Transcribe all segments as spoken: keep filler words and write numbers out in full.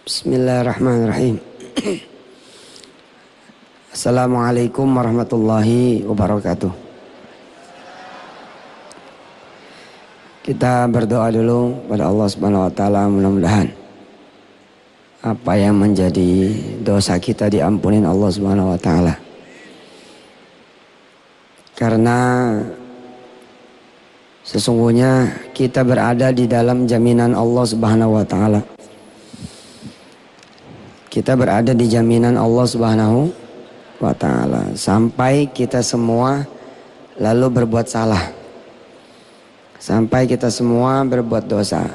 Bismillahirrahmanirrahim. Assalamualaikum warahmatullahi wabarakatuh. Kita berdoa dulu pada Allah Subhanahu wa taala, mudah-mudahan apa yang menjadi dosa kita diampunin Allah Subhanahu wa taala. Karena sesungguhnya kita berada di dalam jaminan Allah Subhanahu wa taala. Kita berada di jaminan Allah Subhanahu wa taala sampai kita semua lalu berbuat salah. Sampai kita semua berbuat dosa.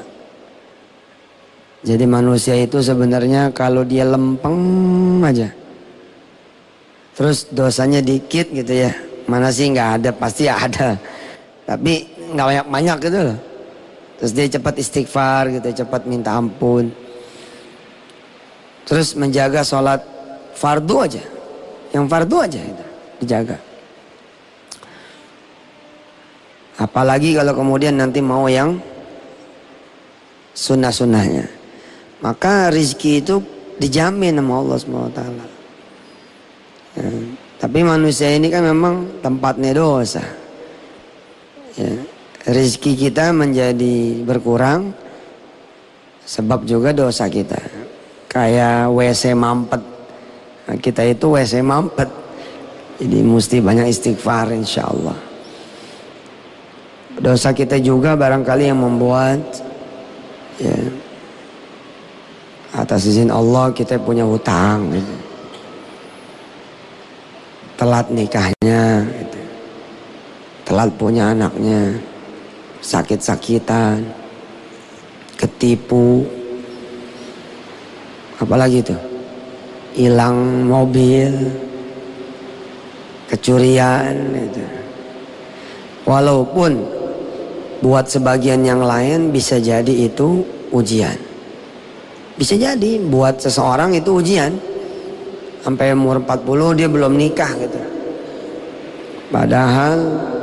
Jadi manusia itu sebenarnya kalau dia lempeng aja, terus dosanya dikit gitu ya, mana sih nggak ada, pasti ada, tapi nggak banyak-banyak gitu loh. Terus dia cepat istighfar gitu, cepat minta ampun. Terus menjaga sholat fardu aja, yang fardu aja gitu, dijaga. Apalagi kalau kemudian nanti mau yang sunnah-sunnahnya, maka rizki itu dijamin sama Allah subhanahu wa taala. Ya, tapi manusia ini kan memang tempatnya dosa. Ya, rizki kita menjadi berkurang sebab juga dosa kita. Kayak W C mampet, nah, kita itu W C mampet, jadi mesti banyak istighfar insya Allah. Dosa kita juga barangkali yang membuat ya, atas izin Allah kita punya hutang gitu. Telat nikahnya gitu. Telat punya anaknya, sakit-sakitan, ketipu, apalagi itu, hilang mobil, kecurian gitu. Walaupun buat sebagian yang lain bisa jadi itu ujian, bisa jadi buat seseorang itu ujian. Sampai umur empat puluh dia belum nikah gitu, padahal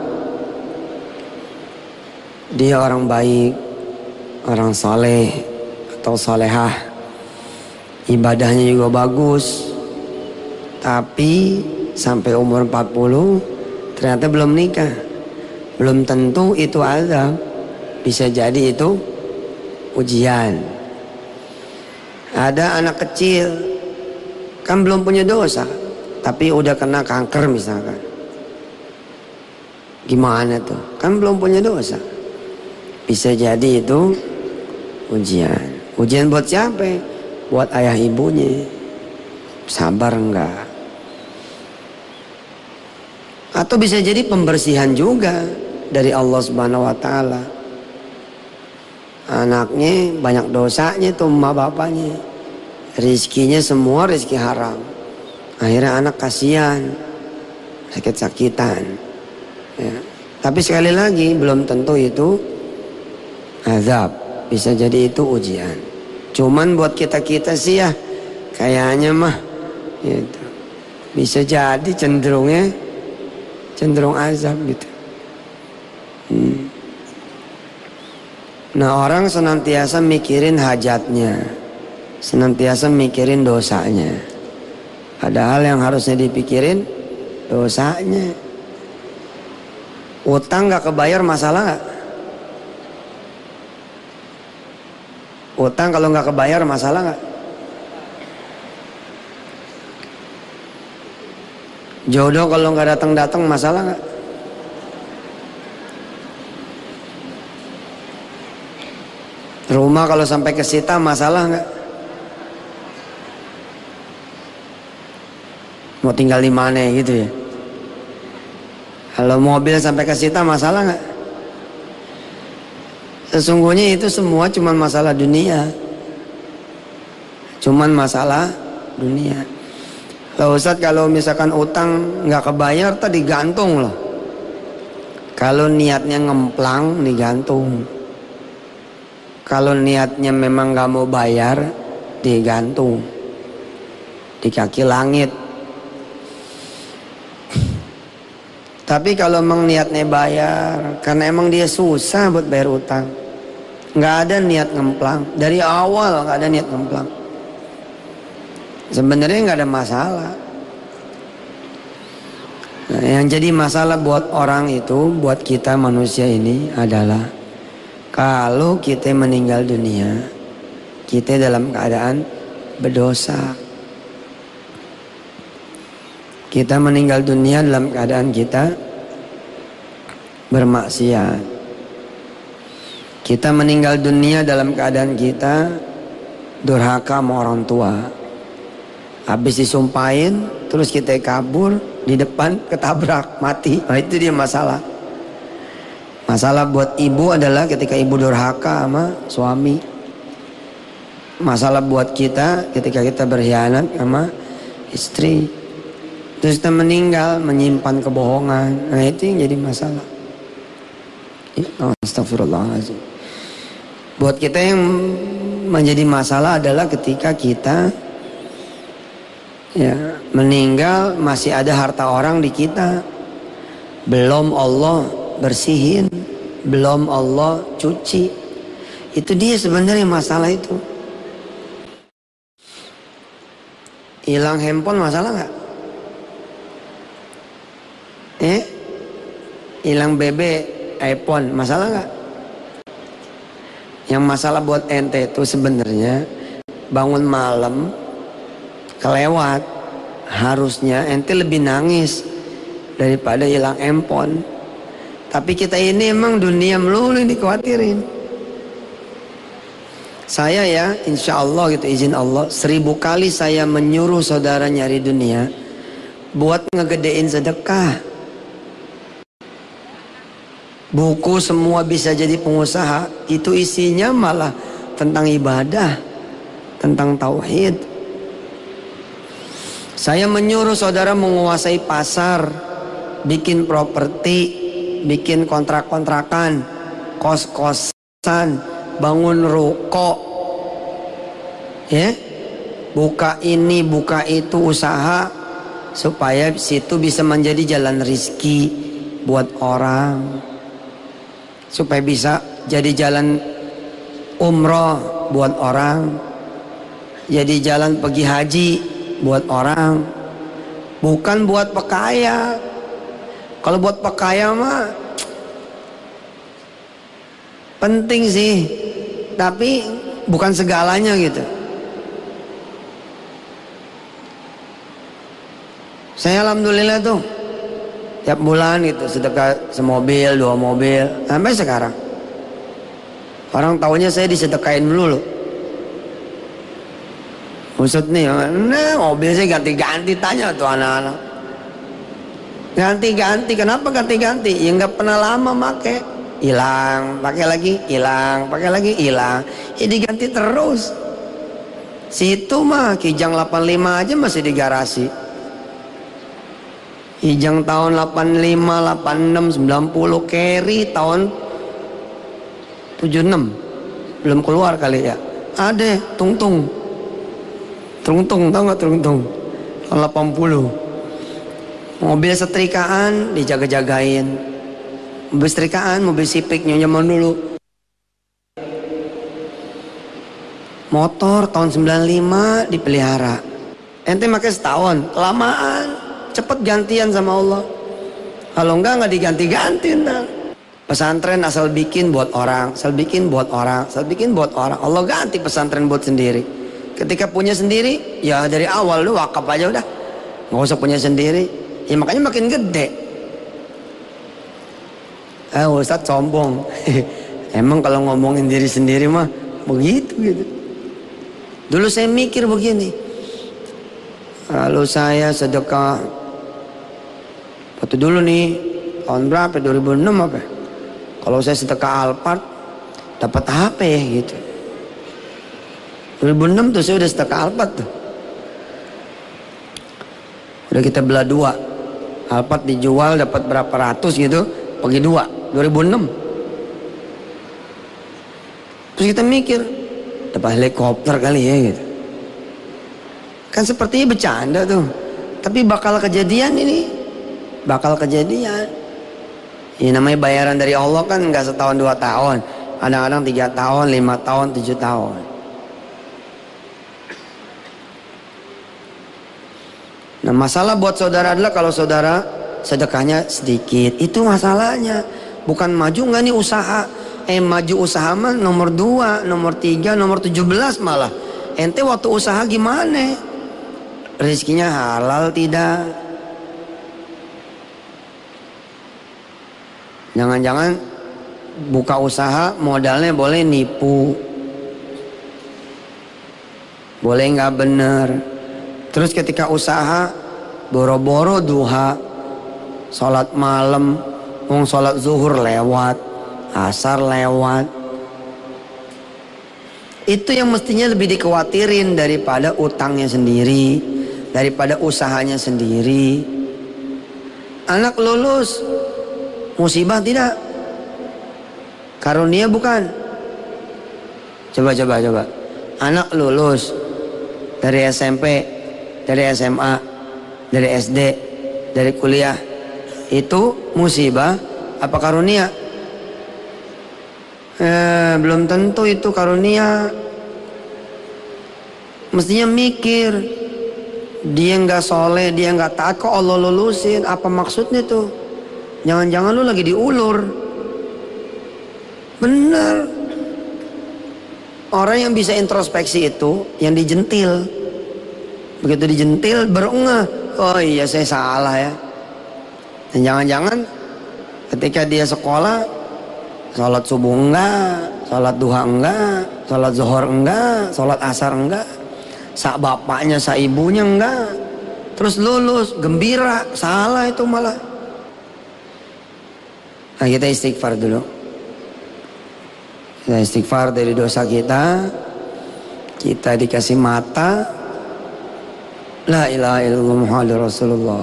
dia orang baik, orang soleh atau solehah, ibadahnya juga bagus, tapi sampai umur empat puluh ternyata belum nikah. Belum tentu itu azab, bisa jadi itu ujian. Ada anak kecil kan belum punya dosa, tapi udah kena kanker misalkan, gimana tuh? Kan belum punya dosa, bisa jadi itu ujian. Ujian buat siapa? Buat ayah ibunya, sabar enggak? Atau bisa jadi pembersihan juga dari Allah Subhanahu wa taala. Anaknya banyak dosanya tuh emak bapaknya, rizkinya semua rizki haram, akhirnya anak kasihan, sakit-sakitan ya. Tapi sekali lagi belum tentu itu azab, bisa jadi itu ujian. Cuman buat kita-kita sih ya kayaknya mah gitu, bisa jadi cenderungnya cenderung azab gitu. hmm. Nah, orang senantiasa mikirin hajatnya, senantiasa mikirin dosanya, padahal yang harusnya dipikirin dosanya. Utang gak kebayar masalah gak? Utang kalau gak kebayar masalah gak? Jodoh kalau nggak datang-datang masalah nggak? Rumah kalau sampai kesita masalah nggak? Mau tinggal di mana gitu ya? Kalau mobil sampai kesita masalah nggak? Sesungguhnya itu semua cuman masalah dunia, cuman masalah dunia. Loh Ustadz, kalau misalkan utang nggak kebayar tadi gantung loh. Kalau niatnya ngemplang digantung. Kalau niatnya memang nggak mau bayar digantung di kaki langit. Tapi kalau emang niatnya bayar, karena emang dia susah buat bayar utang, nggak ada niat ngemplang dari awal, nggak ada niat ngemplang, Sebenarnya nggak ada masalah. Nah, yang jadi masalah buat orang itu, buat kita manusia ini adalah kalau kita meninggal dunia, kita dalam keadaan berdosa. Kita meninggal dunia dalam keadaan kita bermaksiat. Kita meninggal dunia dalam keadaan kita durhaka sama orang tua. Habis disumpahin, terus kita kabur, di depan ketabrak, mati. Nah, itu dia masalah. Masalah buat ibu adalah ketika ibu durhaka sama suami. Masalah buat kita ketika kita berkhianat sama istri. Terus kita meninggal menyimpan kebohongan. Nah, itu yang jadi masalah. Astagfirullahaladzim. Buat kita yang menjadi masalah adalah ketika kita ya meninggal masih ada harta orang di kita, belum Allah bersihin, belum Allah cuci. Itu dia sebenarnya masalah itu. Hilang handphone masalah nggak? Eh, hilang B B iPhone masalah nggak? Yang masalah buat ente itu sebenarnya bangun malam kelewat, harusnya ente lebih nangis daripada hilang handphone. Tapi kita ini emang dunia melulu yang dikhawatirin. Saya ya insya Allah gitu, izin Allah, seribu kali saya menyuruh saudara nyari dunia buat ngegedein sedekah. Buku semua bisa jadi pengusaha, itu isinya malah tentang ibadah, tentang tauhid. Saya menyuruh saudara menguasai pasar, bikin properti, bikin kontrak-kontrakan, kos-kosan, bangun ruko, ya, buka ini, buka itu, usaha, supaya situ bisa menjadi jalan rizki buat orang. Supaya bisa jadi jalan umroh buat orang, jadi jalan pergi haji buat orang, bukan buat pekaya. Kalau buat pekaya mah penting sih, tapi bukan segalanya gitu. Saya alhamdulillah tuh tiap bulan gitu sedekah semobil, dua mobil, sampai sekarang. Orang taunya saya disedekain dulu loh. Maksud nih, nah mobil saya ganti-ganti, tanya tuh anak-anak. Ganti-ganti, kenapa ganti-ganti? Ya nggak pernah lama make, hilang, pakai lagi, hilang, pakai lagi, hilang. Ya diganti terus. Situ mah Kijang delapan puluh lima aja masih di garasi. Kijang tahun delapan puluh lima, delapan puluh enam, sembilan puluh, carry tahun tujuh puluh enam. Belum keluar kali ya. Ada tung-tung. Tung-tung, tau gak tung-tung? Tahun delapan puluh. Mobil setrikaan dijaga-jagain. Mobil setrikaan, mobil Civic zaman dulu. Motor tahun sembilan puluh lima dipelihara. Ente pakai setahun, kelamaan. Cepet gantian sama Allah. Kalau enggak nggak diganti-ganti ntar. Pesantren asal bikin buat orang, asal bikin buat orang, asal bikin buat orang. Allah ganti pesantren buat sendiri. Ketika punya sendiri, ya dari awal lu wakaf aja udah, nggak usah punya sendiri. Ya makanya makin gede. Ah Ustadz sombong. Emang kalau ngomongin diri sendiri mah begitu gitu. Dulu saya mikir begini. Kalau saya sedekah, waktu dulu nih, tahun berapa? dua ribu enam apa? Kalau saya sedekah Alphard, dapat H P gitu. dua ribu enam tuh saya udah sedekah Alphard tuh. Udah kita belah dua. Alphard dijual dapat berapa ratus gitu, bagi dua. dua ribu enam. Terus kita mikir, dapat helikopter kali ya gitu. Kan sepertinya bercanda tuh, tapi bakal kejadian ini, bakal kejadian. Ini namanya bayaran dari Allah kan nggak setahun dua tahun, kadang-kadang tiga tahun, lima tahun, tujuh tahun. Nah masalah buat saudara adalah kalau saudara sedekahnya sedikit, itu masalahnya. Bukan maju nggak nih usaha. Eh maju usaha mah nomor dua, nomor tiga, nomor tujuh belas malah. Ente waktu usaha gimana? Rezekinya halal tidak? Jangan-jangan buka usaha modalnya boleh nipu, boleh nggak bener. Terus ketika usaha boro-boro duha, sholat malam, mau sholat zuhur lewat, asar lewat. Itu yang mestinya lebih dikhawatirin daripada utangnya sendiri, daripada usahanya sendiri. Anak lulus, musibah tidak? Karunia bukan? Coba coba coba. Anak lulus dari S M P, dari S M A, dari S D, dari kuliah, itu musibah apa karunia? Eh, belum tentu itu karunia. Mestinya mikir, dia nggak soleh, dia nggak taat, kok Allah lulusin? Apa maksudnya tuh? Jangan-jangan lu lagi diulur. Bener. Orang yang bisa introspeksi itu yang dijentil. Begitu dijentil baru ngeh, oh iya saya salah ya. Dan jangan-jangan ketika dia sekolah, sholat subuh enggak, sholat duha enggak, sholat zuhur enggak, sholat asar enggak, sak bapaknya sak ibunya enggak, terus lulus gembira, salah itu malah. Nah kita istighfar dulu. Kita istighfar dari dosa kita. Kita dikasih mata, la ilaha illallah Muhammadur Rasulullah.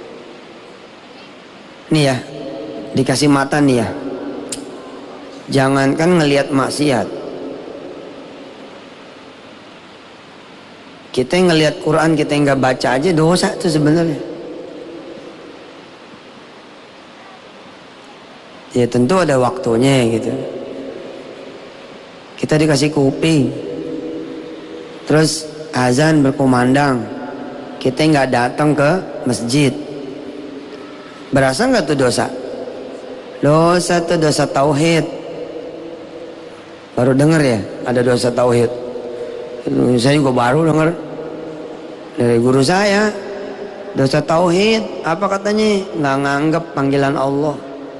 Nih ya, dikasih mata nih ya. Jangankan ngelihat maksiat, kita ngelihat Quran kita nggak baca aja dosa itu sebenarnya. Ya tentu ada waktunya gitu. Kita dikasih kuping, terus azan berkumandang, kita nggak datang ke masjid, berasa nggak tuh dosa? Dosa tuh dosa tauhid. Baru dengar ya ada dosa tauhid. Saya juga baru dengar dari guru saya. Dosa tauhid apa katanya? Nggak nganggap panggilan Allah.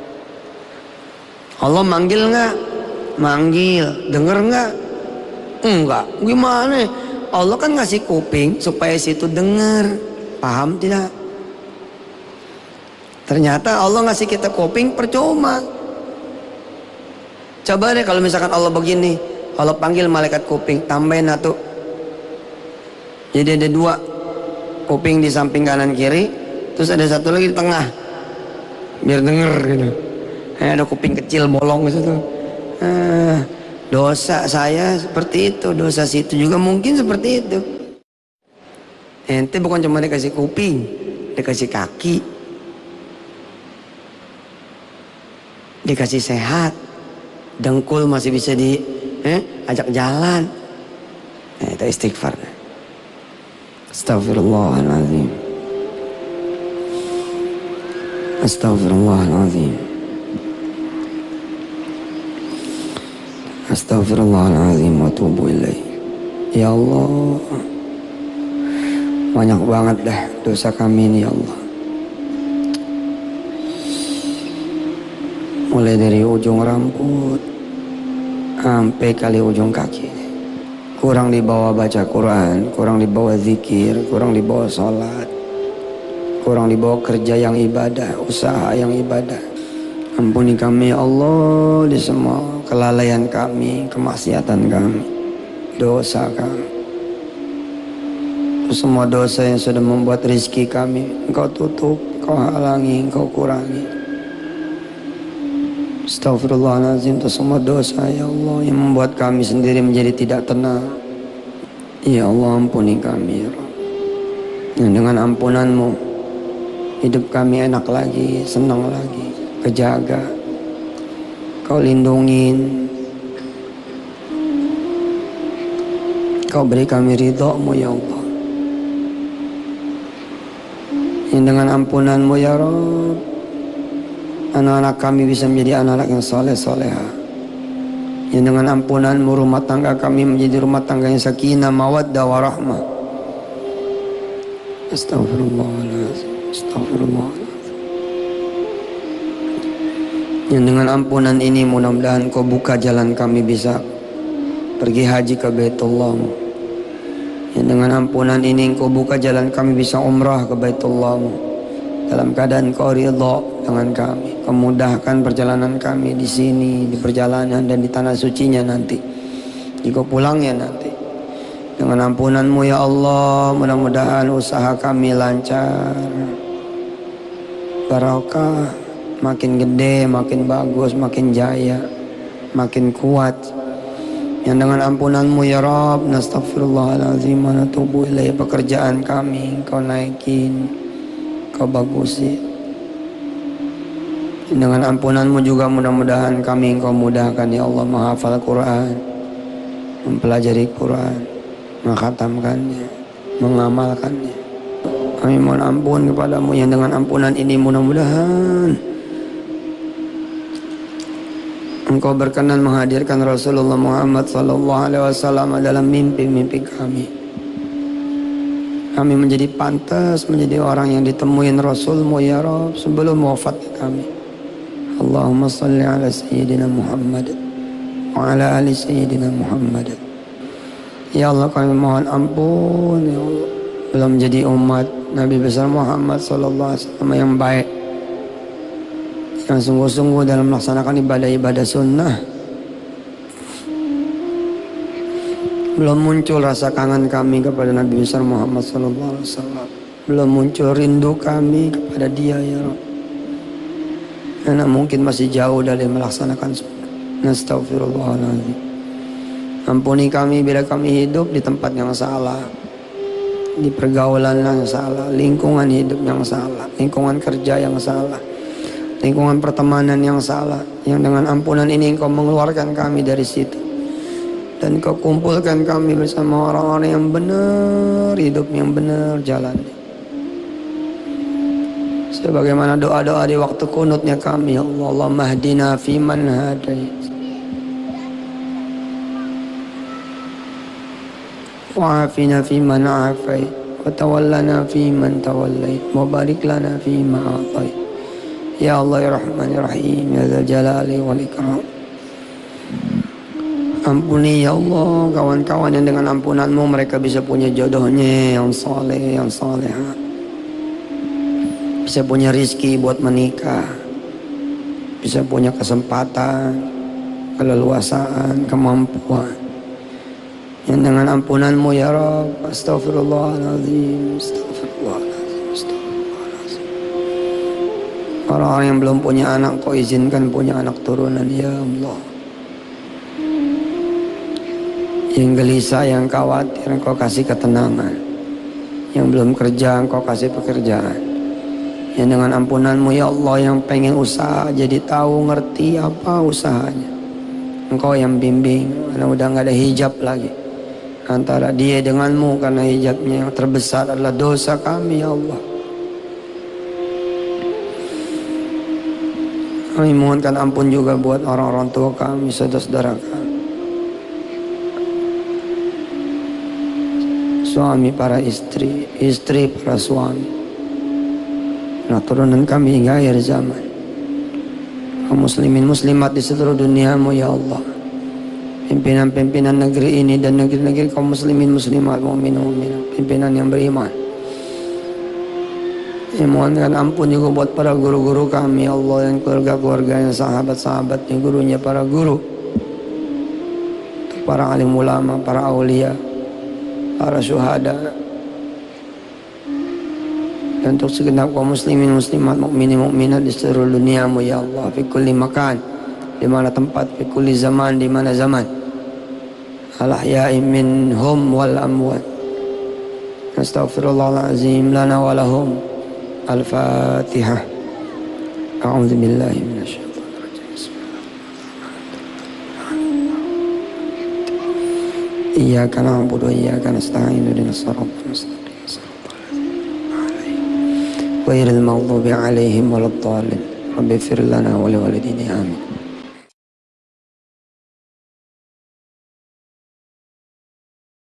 Allah manggil nggak? Manggil. Dengar nggak? Enggak. Gimana? Allah kan ngasih kuping supaya situ dengar. Paham tidak? Ternyata Allah ngasih kita kuping percuma. Coba deh kalau misalkan Allah begini, Allah panggil malaikat kuping, tambahin satu. Jadi ada dua kuping di samping kanan kiri, terus ada satu lagi di tengah, biar denger gitu. Eh, ada kuping kecil bolong di situ. Eh, dosa saya seperti itu, dosa situ juga mungkin seperti itu. Ente bukan cuma dikasih kuping, dikasih kaki, dikasih sehat. Dengkul masih bisa di eh, ajak jalan. Nah, itu istighfar. Astagfirullahaladzim. Astagfirullahaladzim. Astagfirullahaladzim wa tubu ilaih. Ya Allah, banyak banget dah dosa kami ini ya Allah. Mulai dari ujung rambut sampai kali ujung kaki. Kurang dibawa baca Quran, kurang dibawa zikir, kurang dibawa sholat, kurang dibawa kerja yang ibadah, usaha yang ibadah. Ampuni kami ya Allah di semua kelalaian kami, kemaksiatan kami, dosa kami. Semua dosa yang sudah membuat rizki kami Engkau tutup, Engkau halangi, Engkau kurangi. Astagfirullahaladzim, itu semua dosa ya Allah yang membuat kami sendiri menjadi tidak tenang. Ya Allah ampuni kami ya Allah. Dan dengan ampunanmu hidup kami enak lagi, senang lagi, kejaga. Kau lindungin, Kau beri kami ridho-Mu ya Allah. Yang dengan ampunan-Mu ya Rabb, anak-anak kami bisa menjadi anak-anak yang soleh soleha. Yang dengan ampunan-Mu rumah tangga kami menjadi rumah tangga yang sakinah, mawaddah, warahmah. Astagfirullahaladzim, astagfirullahaladzim. Yang dengan ampunan ini mudah-mudahan Kau buka jalan kami bisa pergi haji ke Baitullah-Mu. Yang dengan ampunan ini Kau buka jalan kami bisa umrah ke Baitullah-Mu. Dalam keadaan Kau ridha dengan kami, Kau mudahkan perjalanan kami di sini, di perjalanan dan di tanah sucinya nanti, jika pulangnya nanti. Dengan ampunan-Mu ya Allah, mudah-mudahan usaha kami lancar, barakah, makin gede, makin bagus, makin jaya, makin kuat. Yang dengan ampunan-Mu ya Rabb, nastaghfirullahaladzim wa natubu ilaih, pekerjaan kami Kau naikin, Kau bagusi. Dengan ampunan-Mu juga mudah-mudahan kami Kau mudahkan ya Allah, menghafal Quran, mempelajari Quran, mengkhatamkannya, mengamalkannya. Kami mohon ampun kepadamu yang dengan ampunan ini mudah-mudahan Engkau berkenan menghadirkan Rasulullah Muhammad sallallahu alaihi wasallam dalam mimpi-mimpi kami. Kami menjadi pantas menjadi orang yang ditemuin Rasul-Mu ya Rabb sebelum wafat kami. Allahumma salli ala Sayyidina Muhammad wa ala ali Sayyidina Muhammad. Ya Allah, kami mohon ampun ya Allah, belum menjadi umat Nabi besar Muhammad sallallahu alaihi wasallam yang baik, yang sungguh-sungguh dalam melaksanakan ibadah-ibadah sunnah. Belum muncul rasa kangen kami kepada Nabi besar Muhammad sallallahu alaihi wasallam. Belum muncul rindu kami kepada dia ya Rabb. Karena mungkin masih jauh dari melaksanakan sunnah. Nastaghfirullahaladzim. Ampuni kami bila kami hidup di tempat yang salah, di pergaulan yang salah, lingkungan hidup yang salah, lingkungan kerja yang salah, lingkungan pertemanan yang salah. Yang dengan ampunan ini Engkau mengeluarkan kami dari situ, dan Kau kumpulkan kami bersama orang-orang yang benar, hidup yang benar jalannya. Sebagaimana doa-doa di waktu kunutnya kami, ya Allah, Allahumma hdina fiman hadait, wa'afina fiman afait, wa tawallana fiman tawallait, wa barik lana fima atait. Ya Allah ya Rahman ya Rahim ya Dzal Jalali wal Ikram. Ampuni ya Allah kawan-kawan yang dengan ampunan-Mu mereka bisa punya jodohnya yang soleh, yang salehah, bisa punya rizki buat menikah, bisa punya kesempatan, keleluasaan, kemampuan. Yang dengan ampunan-Mu ya Rabb, astagfirullahaladzim, astagfirullahaladzim, astagfirullahaladzim. Orang-orang yang belum punya anak Kau izinkan punya anak turunan ya Allah. Yang gelisah, yang khawatir Engkau kasih ketenangan. Yang belum kerja Engkau kasih pekerjaan. Yang dengan ampunan-Mu ya Allah yang pengen usaha jadi tahu ngerti apa usahanya, Engkau yang bimbing. Karena udah gak ada hijab lagi antara dia dengan-Mu, karena hijabnya yang terbesar adalah dosa kami ya Allah. Kami mohonkan ampun juga buat orang-orang tua kami, saudara-saudara kami, suami para istri, istri para suami, nah turunan kami hingga akhir zaman, kaum muslimin muslimat di seluruh dunia-Mu ya Allah, pimpinan-pimpinan negeri ini dan negeri-negeri kaum muslimin muslimat, mu'min mu'minat, pimpinan yang beriman. Ya, mohonkan ampun juga buat para guru-guru kami ya Allah, dan keluarga-keluarganya, sahabat-sahabatnya, gurunya, para guru, para alim ulama, para aulia, para syuhada, dan untuk segenap kaum muslimin muslimat, mukminin mukminat di seluruh dunia-Mu ya Allah, fi kulli makan, di mana tempat, fi kulli zaman, di mana zaman, al-ahya'i minhum wal amwat. Astaghfirullahalazim lana wa lahum. Al-Fatihah. A'udzu billahi minasyaitonir rajim. Bismillahirrahmanirrahim. Iyyaka na'budu wa iyyaka nasta'in ihdinas siratal mustaqim. ghairil maghdubi alaihim waladdallin. Rabbi ighfir lana wa liwalidina amin.